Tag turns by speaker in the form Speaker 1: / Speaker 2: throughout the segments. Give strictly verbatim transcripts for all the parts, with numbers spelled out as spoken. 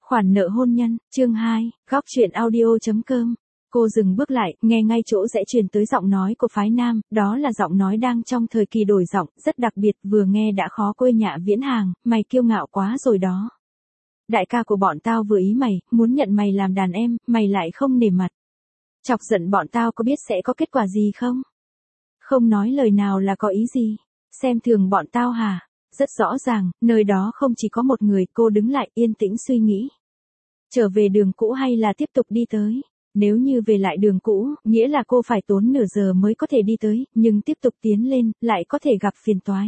Speaker 1: Khoản nợ hôn nhân, chương hai, góc truyện audio.com. Cô dừng bước lại, nghe ngay chỗ rẽ truyền tới giọng nói của phái nam, đó là giọng nói đang trong thời kỳ đổi giọng, rất đặc biệt, vừa nghe đã khó quên Nhạ Viễn Hàng, mày kiêu ngạo quá rồi đó. Đại ca của bọn tao vừa ý mày, muốn nhận mày làm đàn em, mày lại không nể mặt. Chọc giận bọn tao có biết sẽ có kết quả gì không? Không nói lời nào là có ý gì? Xem thường bọn tao hả? Rất rõ ràng, nơi đó không chỉ có một người, cô đứng lại yên tĩnh suy nghĩ. Trở về đường cũ hay là tiếp tục đi tới? Nếu như về lại đường cũ, nghĩa là cô phải tốn nửa giờ mới có thể đi tới, nhưng tiếp tục tiến lên, lại có thể gặp phiền toái.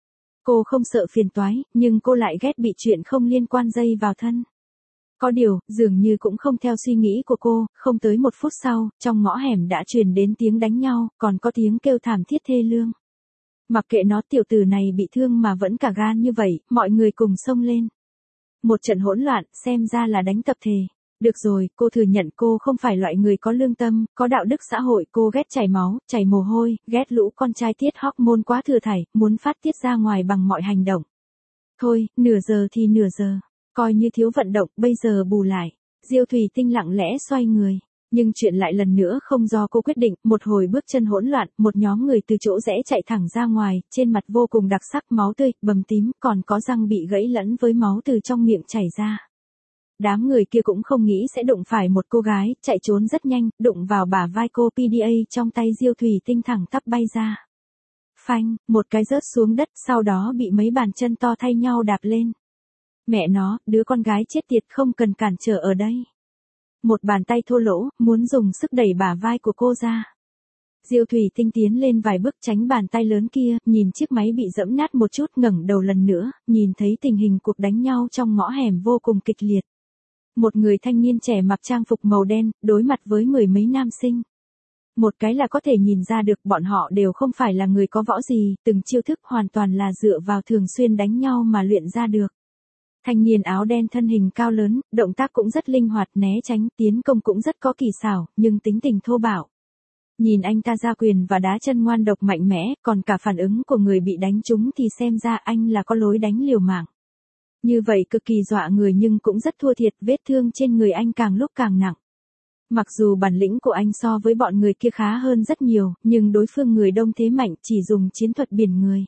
Speaker 1: Cô không sợ phiền toái, nhưng cô lại ghét bị chuyện không liên quan dây vào thân. Có điều, dường như cũng không theo suy nghĩ của cô, không tới một phút sau, trong ngõ hẻm đã truyền đến tiếng đánh nhau, còn có tiếng kêu thảm thiết thê lương. Mặc kệ nó, tiểu tử này bị thương mà vẫn cả gan như vậy, mọi người cùng xông lên. Một trận hỗn loạn, xem ra là đánh tập thể. Được rồi, cô thừa nhận cô không phải loại người có lương tâm, có đạo đức xã hội, cô ghét chảy máu, chảy mồ hôi, ghét lũ con trai tiết hormone quá thừa thảy, muốn phát tiết ra ngoài bằng mọi hành động. Thôi, nửa giờ thì nửa giờ, coi như thiếu vận động, bây giờ bù lại. Diêu Thủy Tinh lặng lẽ xoay người. Nhưng chuyện lại lần nữa không do cô quyết định, một hồi bước chân hỗn loạn, một nhóm người từ chỗ rẽ chạy thẳng ra ngoài, trên mặt vô cùng đặc sắc, máu tươi, bầm tím, còn có răng bị gãy lẫn với máu từ trong miệng chảy ra. Đám người kia cũng không nghĩ sẽ đụng phải một cô gái, chạy trốn rất nhanh, đụng vào bả vai cô, pê đê a trong tay Diêu Thủy Tinh thẳng tắp bay ra. Phanh, một cái rớt xuống đất, sau đó bị mấy bàn chân to thay nhau đạp lên. Mẹ nó, đứa con gái chết tiệt, không cần cản trở ở đây. Một bàn tay thô lỗ, muốn dùng sức đẩy bả vai của cô ra. Diêu Thủy Tinh tiến lên vài bước tránh bàn tay lớn kia, nhìn chiếc máy bị dẫm nát một chút, ngẩng đầu lần nữa, nhìn thấy tình hình cuộc đánh nhau trong ngõ hẻm vô cùng kịch liệt. Một người thanh niên trẻ mặc trang phục màu đen, đối mặt với mười mấy nam sinh. Một cái là có thể nhìn ra được bọn họ đều không phải là người có võ gì, từng chiêu thức hoàn toàn là dựa vào thường xuyên đánh nhau mà luyện ra được. Thanh niên áo đen thân hình cao lớn, động tác cũng rất linh hoạt, né tránh, tiến công cũng rất có kỳ xảo, nhưng tính tình thô bạo. Nhìn anh ta ra quyền và đá chân ngoan độc mạnh mẽ, còn cả phản ứng của người bị đánh trúng thì xem ra anh là có lối đánh liều mạng. Như vậy cực kỳ dọa người nhưng cũng rất thua thiệt, vết thương trên người anh càng lúc càng nặng. Mặc dù bản lĩnh của anh so với bọn người kia khá hơn rất nhiều, nhưng đối phương người đông thế mạnh chỉ dùng chiến thuật biển người.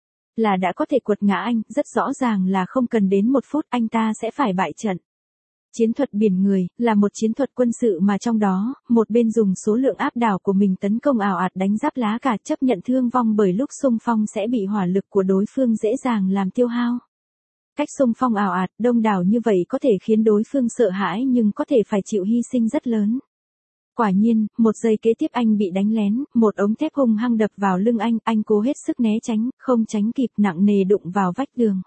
Speaker 1: Là đã có thể quật ngã anh, rất rõ ràng là không cần đến một phút anh ta sẽ phải bại trận. Chiến thuật biển người, là một chiến thuật quân sự mà trong đó, một bên dùng số lượng áp đảo của mình tấn công ào ạt đánh giáp lá cả, chấp nhận thương vong bởi lúc xung phong sẽ bị hỏa lực của đối phương dễ dàng làm tiêu hao. Cách xung phong ào ạt, đông đảo như vậy có thể khiến đối phương sợ hãi nhưng có thể phải chịu hy sinh rất lớn. Quả nhiên, một giây kế tiếp anh bị đánh lén, một ống thép hung hăng đập vào lưng anh, anh cố hết sức né tránh, không tránh kịp, nặng nề đụng vào vách tường.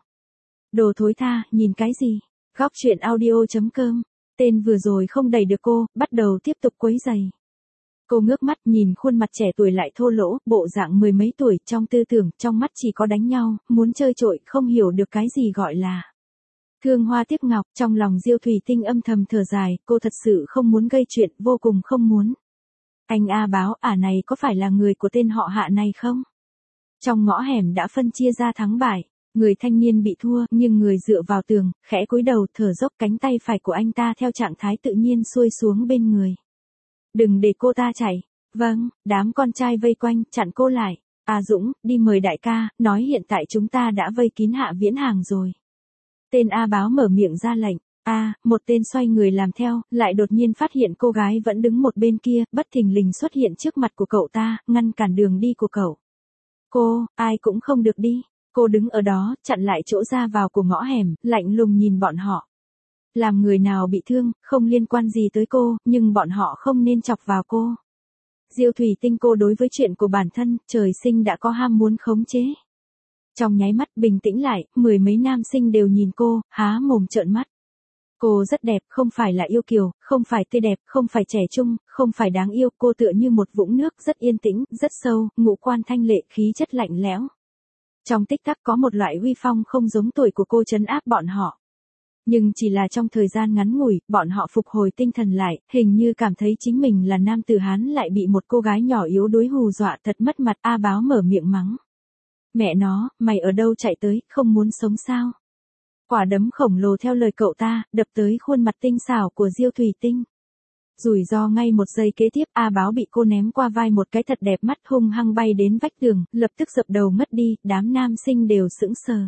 Speaker 1: Đồ thối tha, nhìn cái gì? Góc truyện audio.com. Tên vừa rồi không đẩy được cô, bắt đầu tiếp tục quấy giày. Cô ngước mắt nhìn khuôn mặt trẻ tuổi lại thô lỗ, bộ dạng mười mấy tuổi, trong tư tưởng, trong mắt chỉ có đánh nhau, muốn chơi trội, không hiểu được cái gì gọi là thương hoa tiếc ngọc. Trong lòng Diêu Thủy Tinh âm thầm thở dài, cô thật sự không muốn gây chuyện, vô cùng không muốn. Anh A Báo, ả này có phải là người của tên họ Hạ này không? Trong ngõ hẻm đã phân chia ra thắng bại, người thanh niên bị thua, nhưng người dựa vào tường, khẽ cúi đầu, thở dốc, cánh tay phải của anh ta theo trạng thái tự nhiên xuôi xuống bên người. Đừng để cô ta chạy. Vâng, đám con trai vây quanh, chặn cô lại. A Dũng, đi mời đại ca, nói hiện tại chúng ta đã vây kín Hạ Viễn Hàng rồi. Tên A Báo mở miệng ra lệnh. A, một tên xoay người làm theo, lại đột nhiên phát hiện cô gái vẫn đứng một bên kia, bất thình lình xuất hiện trước mặt của cậu ta, ngăn cản đường đi của cậu. Cô, ai cũng không được đi. Cô đứng ở đó, chặn lại chỗ ra vào của ngõ hẻm, lạnh lùng nhìn bọn họ. Làm người nào bị thương, không liên quan gì tới cô, nhưng bọn họ không nên chọc vào cô. Diêu Thủy Tinh, cô đối với chuyện của bản thân, trời sinh đã có ham muốn khống chế. Trong nháy mắt bình tĩnh lại, mười mấy nam sinh đều nhìn cô, há mồm trợn mắt. Cô rất đẹp, không phải là yêu kiều, không phải tươi đẹp, không phải trẻ trung, không phải đáng yêu, cô tựa như một vũng nước rất yên tĩnh, rất sâu, ngũ quan thanh lệ, khí chất lạnh lẽo. Trong tích tắc có một loại uy phong không giống tuổi của cô trấn áp bọn họ. Nhưng chỉ là trong thời gian ngắn ngủi, bọn họ phục hồi tinh thần lại, hình như cảm thấy chính mình là nam tử Hán lại bị một cô gái nhỏ yếu đuối hù dọa, thật mất mặt. A Báo mở miệng mắng. Mẹ nó, mày ở đâu chạy tới, không muốn sống sao? Quả đấm khổng lồ theo lời cậu ta, đập tới khuôn mặt tinh xảo của Diêu Thủy Tinh. Rủi ro ngay một giây kế tiếp, A Báo bị cô ném qua vai một cái thật đẹp, mắt hung hăng bay đến vách tường, lập tức dập đầu mất đi, đám nam sinh đều sững sờ.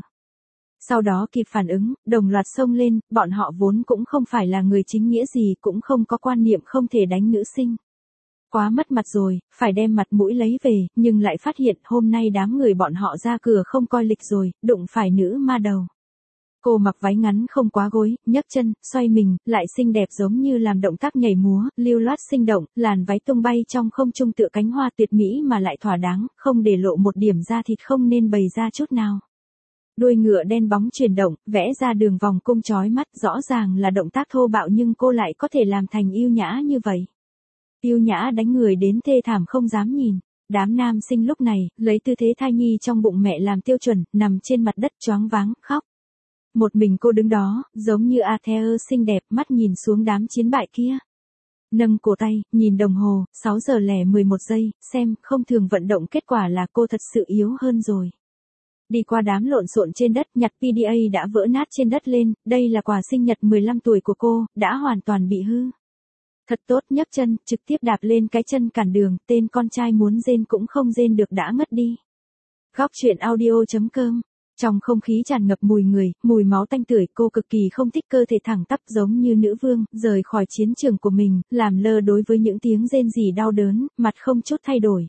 Speaker 1: Sau đó kịp phản ứng, đồng loạt xông lên, bọn họ vốn cũng không phải là người chính nghĩa gì, cũng không có quan niệm không thể đánh nữ sinh. Quá mất mặt rồi, phải đem mặt mũi lấy về, nhưng lại phát hiện hôm nay đám người bọn họ ra cửa không coi lịch rồi, đụng phải nữ ma đầu. Cô mặc váy ngắn không quá gối, nhấc chân, xoay mình, lại xinh đẹp giống như làm động tác nhảy múa, lưu loát sinh động, làn váy tung bay trong không trung tựa cánh hoa tuyệt mỹ mà lại thỏa đáng, không để lộ một điểm da thịt không nên bày ra chút nào. Đuôi ngựa đen bóng chuyển động, vẽ ra đường vòng cung chói mắt, rõ ràng là động tác thô bạo nhưng cô lại có thể làm thành yêu nhã như vậy. Yêu nhã đánh người đến thê thảm không dám nhìn. Đám nam sinh lúc này, lấy tư thế thai nhi trong bụng mẹ làm tiêu chuẩn, nằm trên mặt đất choáng váng, khóc. Một mình cô đứng đó, giống như Athea xinh đẹp, mắt nhìn xuống đám chiến bại kia. Nâng cổ tay, nhìn đồng hồ, sáu giờ lẻ mười một giây, xem, không thường vận động, kết quả là cô thật sự yếu hơn rồi. Đi qua đám lộn xộn trên đất, nhặt pê đê a đã vỡ nát trên đất lên, đây là quà sinh nhật mười lăm tuổi của cô, đã hoàn toàn bị hư. Thật tốt, nhấc chân, trực tiếp đạp lên cái chân cản đường, tên con trai muốn rên cũng không rên được đã ngất đi. Góc truyện audio chấm com. Trong không khí tràn ngập mùi người, mùi máu tanh tưởi, cô cực kỳ không thích cơ thể thẳng tắp giống như nữ vương, rời khỏi chiến trường của mình, làm lơ đối với những tiếng rên rỉ đau đớn, mặt không chút thay đổi.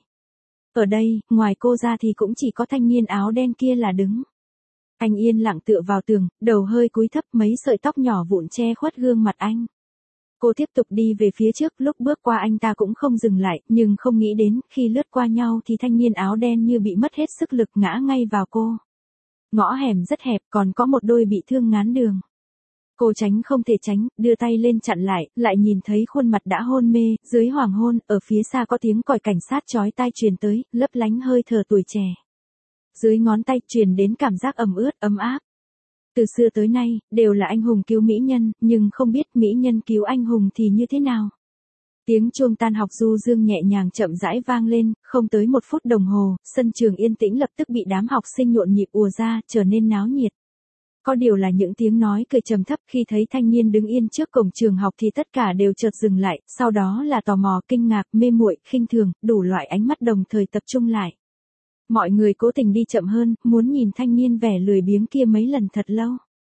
Speaker 1: Ở đây, ngoài cô ra thì cũng chỉ có thanh niên áo đen kia là đứng. Anh yên lặng tựa vào tường, đầu hơi cúi thấp, mấy sợi tóc nhỏ vụn che khuất gương mặt anh. Cô tiếp tục đi về phía trước, lúc bước qua anh ta cũng không dừng lại, nhưng không nghĩ đến, khi lướt qua nhau thì thanh niên áo đen như bị mất hết sức lực ngã ngay vào cô. Ngõ hẻm rất hẹp, còn có một đôi bị thương ngán đường. Cô tránh không thể tránh, đưa tay lên chặn lại, lại nhìn thấy khuôn mặt đã hôn mê, dưới hoàng hôn, ở phía xa có tiếng còi cảnh sát chói tai truyền tới, lấp lánh hơi thở tuổi trẻ. Dưới ngón tay truyền đến cảm giác ẩm ướt, ấm áp. Từ xưa tới nay, đều là anh hùng cứu mỹ nhân, nhưng không biết mỹ nhân cứu anh hùng thì như thế nào. Tiếng chuông tan học du dương nhẹ nhàng chậm rãi vang lên, không tới một phút đồng hồ, sân trường yên tĩnh lập tức bị đám học sinh nhộn nhịp ùa ra, trở nên náo nhiệt. Có điều là những tiếng nói cười trầm thấp, khi thấy thanh niên đứng yên trước cổng trường học thì tất cả đều chợt dừng lại, sau đó là tò mò, kinh ngạc, mê muội, khinh thường, đủ loại ánh mắt đồng thời tập trung lại. Mọi người cố tình đi chậm hơn, muốn nhìn thanh niên vẻ lười biếng kia mấy lần thật lâu.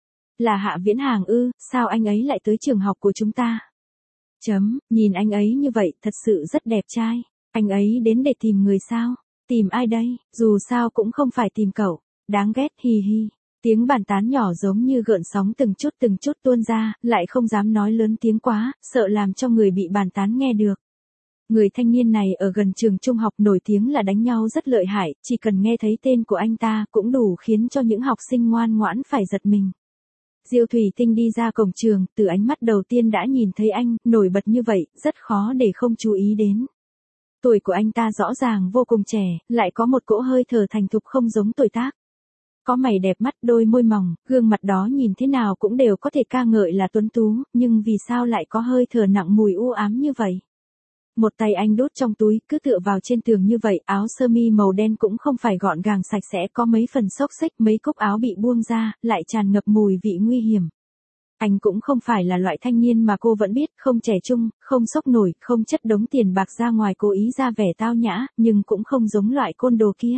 Speaker 1: Là Hạ Viễn Hàng ư, sao anh ấy lại tới trường học của chúng ta? Chấm, nhìn anh ấy như vậy, thật sự rất đẹp trai. Anh ấy đến để tìm người sao? Tìm ai đây? Dù sao cũng không phải tìm cậu. Đáng ghét, hì hì. Tiếng bàn tán nhỏ giống như gợn sóng từng chút từng chút tuôn ra, lại không dám nói lớn tiếng quá, sợ làm cho người bị bàn tán nghe được. Người thanh niên này ở gần trường trung học nổi tiếng là đánh nhau rất lợi hại, chỉ cần nghe thấy tên của anh ta cũng đủ khiến cho những học sinh ngoan ngoãn phải giật mình. Diêu Thủy Tinh đi ra cổng trường, từ ánh mắt đầu tiên đã nhìn thấy anh, nổi bật như vậy, rất khó để không chú ý đến. Tuổi của anh ta rõ ràng vô cùng trẻ, lại có một cỗ hơi thở thành thục không giống tuổi tác. Có mày đẹp mắt, đôi môi mỏng, gương mặt đó nhìn thế nào cũng đều có thể ca ngợi là tuấn tú, nhưng vì sao lại có hơi thở nặng mùi u ám như vậy? Một tay anh đút trong túi, cứ tựa vào trên tường như vậy, áo sơ mi màu đen cũng không phải gọn gàng sạch sẽ, có mấy phần xốc xếch, mấy cúc áo bị buông ra, lại tràn ngập mùi vị nguy hiểm. Anh cũng không phải là loại thanh niên mà cô vẫn biết, không trẻ trung, không sốc nổi, không chất đống tiền bạc ra ngoài cố ý ra vẻ tao nhã, nhưng cũng không giống loại côn đồ kia.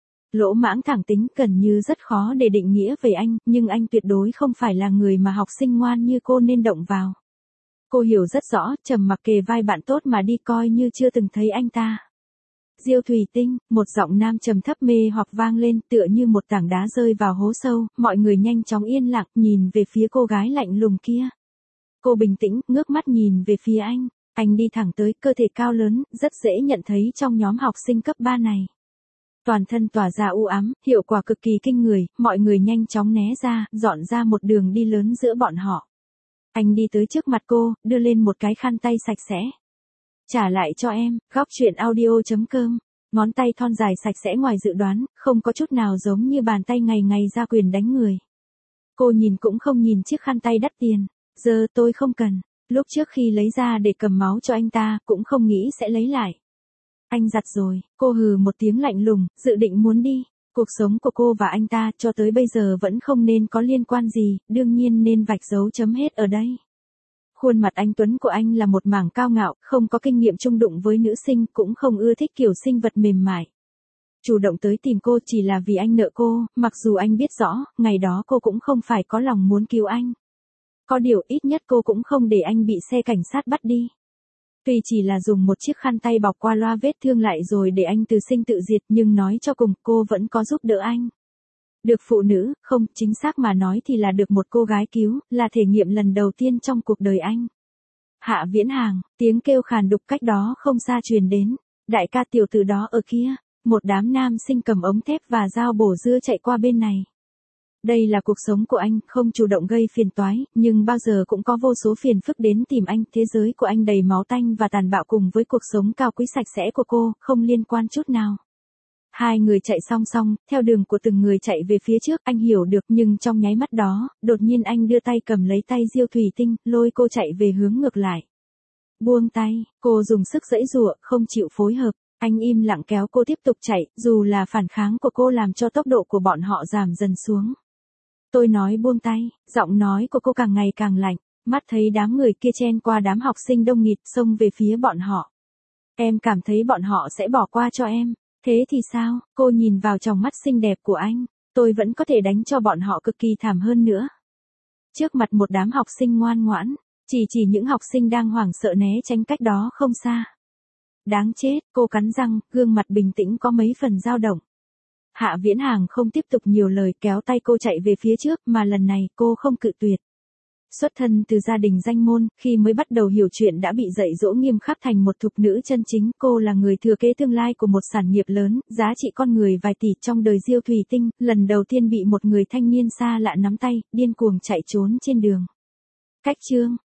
Speaker 1: Lỗ mãng thẳng tính, gần như rất khó để định nghĩa về anh, nhưng anh tuyệt đối không phải là người mà học sinh ngoan như cô nên động vào. Cô hiểu rất rõ, trầm mặc kề vai bạn tốt mà đi coi như chưa từng thấy anh ta. Diêu Thủy Tinh, một giọng nam trầm thấp mê hoặc vang lên, tựa như một tảng đá rơi vào hố sâu, mọi người nhanh chóng yên lặng, nhìn về phía cô gái lạnh lùng kia. Cô bình tĩnh, ngước mắt nhìn về phía anh, anh đi thẳng tới, cơ thể cao lớn, rất dễ nhận thấy trong nhóm học sinh cấp ba này. Toàn thân tỏa ra u ám, hiệu quả cực kỳ kinh người, mọi người nhanh chóng né ra, dọn ra một đường đi lớn giữa bọn họ. Anh đi tới trước mặt cô, đưa lên một cái khăn tay sạch sẽ. Trả lại cho em, góc truyện audio chấm com. Ngón tay thon dài sạch sẽ ngoài dự đoán, không có chút nào giống như bàn tay ngày ngày ra quyền đánh người. Cô nhìn cũng không nhìn chiếc khăn tay đắt tiền. Giờ tôi không cần. Lúc trước khi lấy ra để cầm máu cho anh ta, cũng không nghĩ sẽ lấy lại. Anh giặt rồi, cô hừ một tiếng lạnh lùng, dự định muốn đi. Cuộc sống của cô và anh ta cho tới bây giờ vẫn không nên có liên quan gì, đương nhiên nên vạch dấu chấm hết ở đây. Khuôn mặt anh Tuấn của anh là một mảng cao ngạo, không có kinh nghiệm chung đụng với nữ sinh, cũng không ưa thích kiểu sinh vật mềm mại. Chủ động tới tìm cô chỉ là vì anh nợ cô, mặc dù anh biết rõ, ngày đó cô cũng không phải có lòng muốn cứu anh. Có điều ít nhất cô cũng không để anh bị xe cảnh sát bắt đi. Tuy chỉ là dùng một chiếc khăn tay bọc qua loa vết thương lại rồi để anh từ sinh tự diệt, nhưng nói cho cùng cô vẫn có giúp đỡ anh. Được phụ nữ, không, chính xác mà nói thì là được một cô gái cứu, là thể nghiệm lần đầu tiên trong cuộc đời anh. Hạ Viễn Hàng, tiếng kêu khàn đục cách đó không xa truyền đến. Đại ca tiểu tử đó ở kia, một đám nam sinh cầm ống thép và dao bổ dưa chạy qua bên này. Đây là cuộc sống của anh, không chủ động gây phiền toái, nhưng bao giờ cũng có vô số phiền phức đến tìm anh. Thế giới của anh đầy máu tanh và tàn bạo cùng với cuộc sống cao quý sạch sẽ của cô, không liên quan chút nào. Hai người chạy song song, theo đường của từng người chạy về phía trước, anh hiểu được, nhưng trong nháy mắt đó, đột nhiên anh đưa tay cầm lấy tay Diêu Thủy Tinh, lôi cô chạy về hướng ngược lại. Buông tay, cô dùng sức giãy giụa, không chịu phối hợp. Anh im lặng kéo cô tiếp tục chạy, dù là phản kháng của cô làm cho tốc độ của bọn họ giảm dần xuống. Tôi nói buông tay, giọng nói của cô càng ngày càng lạnh, mắt thấy đám người kia chen qua đám học sinh đông nghịt xông về phía bọn họ. Em cảm thấy bọn họ sẽ bỏ qua cho em. Thế thì sao? Cô nhìn vào tròng mắt xinh đẹp của anh. Tôi vẫn có thể đánh cho bọn họ cực kỳ thảm hơn nữa. Trước mặt một đám học sinh ngoan ngoãn, chỉ chỉ những học sinh đang hoảng sợ né tránh cách đó không xa. Đáng chết, cô cắn răng, gương mặt bình tĩnh có mấy phần dao động. Hạ Viễn Hàng không tiếp tục nhiều lời, kéo tay cô chạy về phía trước, mà lần này cô không cự tuyệt. Xuất thân từ gia đình danh môn, khi mới bắt đầu hiểu chuyện đã bị dạy dỗ nghiêm khắc thành một thục nữ chân chính. Cô là người thừa kế tương lai của một sản nghiệp lớn, giá trị con người vài tỷ. Trong đời Diêu Thủy Tinh, lần đầu tiên bị một người thanh niên xa lạ nắm tay, điên cuồng chạy trốn trên đường. Cách chương